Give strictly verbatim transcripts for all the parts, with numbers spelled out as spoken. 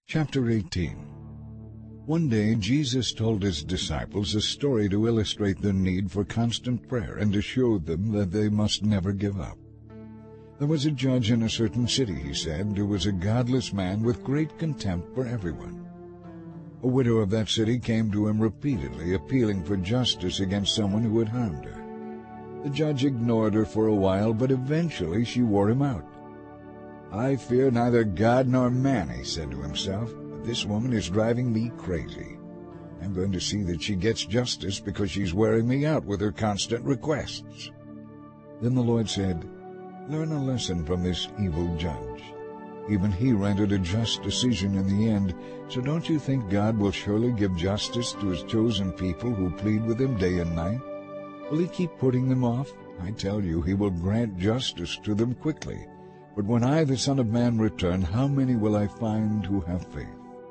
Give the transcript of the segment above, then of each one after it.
Chapter eighteen. One day Jesus told his disciples a story to illustrate the need for constant prayer and to show them that they must never give up. There was a judge in a certain city, he said, who was a godless man with great contempt for everyone. A widow of that city came to him repeatedly, appealing for justice against someone who had harmed her. The judge ignored her for a while, but eventually she wore him out. "I fear neither God nor man," he said to himself, "but this woman is driving me crazy. I'm going to see that she gets justice because she's wearing me out with her constant requests." Then the Lord said, "Learn a lesson from this evil judge. Even he rendered a just decision in the end, so don't you think God will surely give justice to his chosen people who plead with him day and night? Will he keep putting them off? I tell you, he will grant justice to them quickly. But when I, the Son of Man, return, how many will I find who have faith?"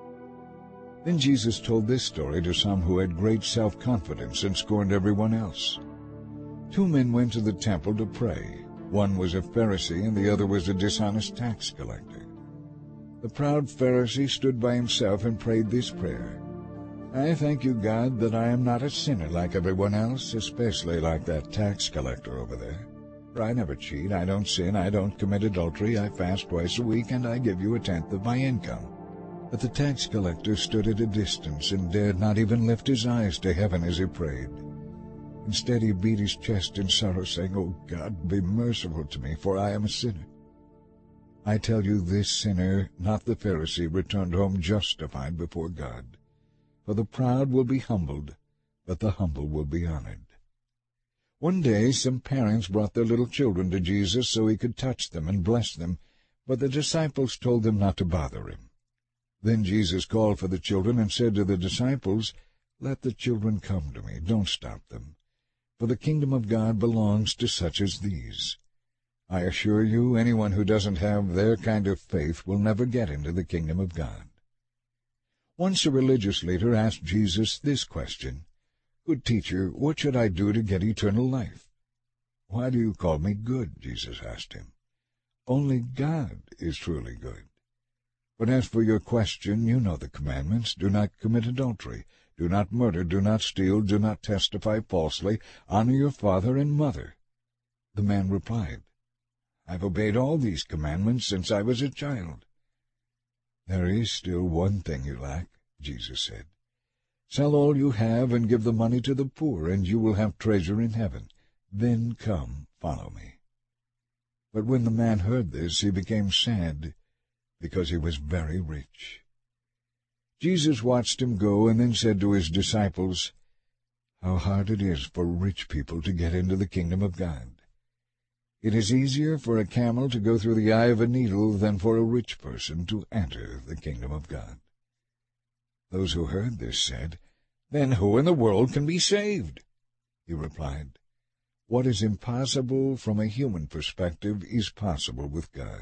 Then Jesus told this story to some who had great self-confidence and scorned everyone else. Two men went to the temple to pray. One was a Pharisee and the other was a dishonest tax collector. The proud Pharisee stood by himself and prayed this prayer: "I thank you, God, that I am not a sinner like everyone else, especially like that tax collector over there. For I never cheat, I don't sin, I don't commit adultery, I fast twice a week, and I give you a tenth of my income." But the tax collector stood at a distance and dared not even lift his eyes to heaven as he prayed. Instead he beat his chest in sorrow, saying, "O God, be merciful to me, for I am a sinner." I tell you, this sinner, not the Pharisee, returned home justified before God. For the proud will be humbled, but the humble will be honored. One day some parents brought their little children to Jesus so he could touch them and bless them, but the disciples told them not to bother him. Then Jesus called for the children and said to the disciples, "Let the children come to me, don't stop them, for the kingdom of God belongs to such as these. I assure you, anyone who doesn't have their kind of faith will never get into the kingdom of God." Once a religious leader asked Jesus this question: "Good teacher, what should I do to get eternal life?" "Why do you call me good?" Jesus asked him. "Only God is truly good. But as for your question, you know the commandments: do not commit adultery, do not murder, do not steal, do not testify falsely, honor your father and mother." The man replied, "I've obeyed all these commandments since I was a child." "There is still one thing you lack," Jesus said. "Sell all you have and give the money to the poor, and you will have treasure in heaven. Then come, follow me." But when the man heard this, he became sad, because he was very rich. Jesus watched him go and then said to his disciples, "How hard it is for rich people to get into the kingdom of God. It is easier for a camel to go through the eye of a needle than for a rich person to enter the kingdom of God." Those who heard this said, "Then who in the world can be saved?" He replied, "What is impossible from a human perspective is possible with God."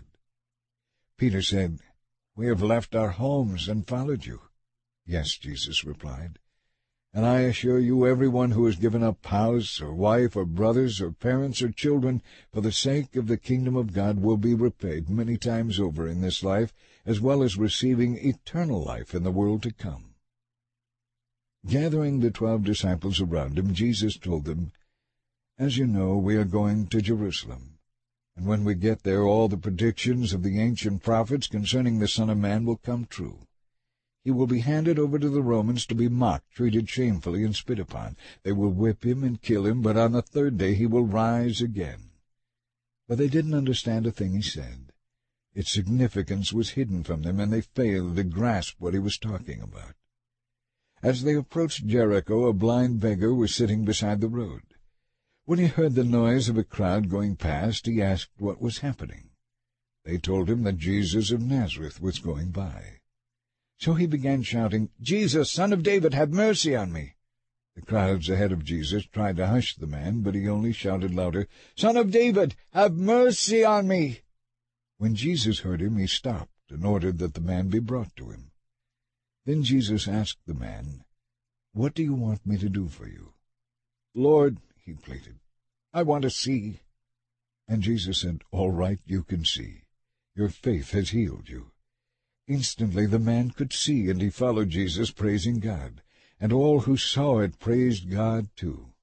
Peter said, "We have left our homes and followed you." "Yes," Jesus replied, "and I assure you, everyone who has given up house or wife or brothers or parents or children for the sake of the kingdom of God will be repaid many times over in this life, as well as receiving eternal life in the world to come." Gathering the twelve disciples around him, Jesus told them, "As you know, we are going to Jerusalem, and when we get there all the predictions of the ancient prophets concerning the Son of Man will come true. He will be handed over to the Romans to be mocked, treated shamefully, and spit upon. They will whip him and kill him, but on the third day he will rise again." But they didn't understand a thing he said. Its significance was hidden from them, and they failed to grasp what he was talking about. As they approached Jericho, a blind beggar was sitting beside the road. When he heard the noise of a crowd going past, he asked what was happening. They told him that Jesus of Nazareth was going by. So he began shouting, "Jesus, Son of David, have mercy on me!" The crowds ahead of Jesus tried to hush the man, but he only shouted louder, "Son of David, have mercy on me!" When Jesus heard him, he stopped and ordered that the man be brought to him. Then Jesus asked the man, "What do you want me to do for you?" "Lord," he pleaded, "I want to see." And Jesus said, "All right, you can see. Your faith has healed you." Instantly the man could see, and he followed Jesus, praising God. And all who saw it praised God too.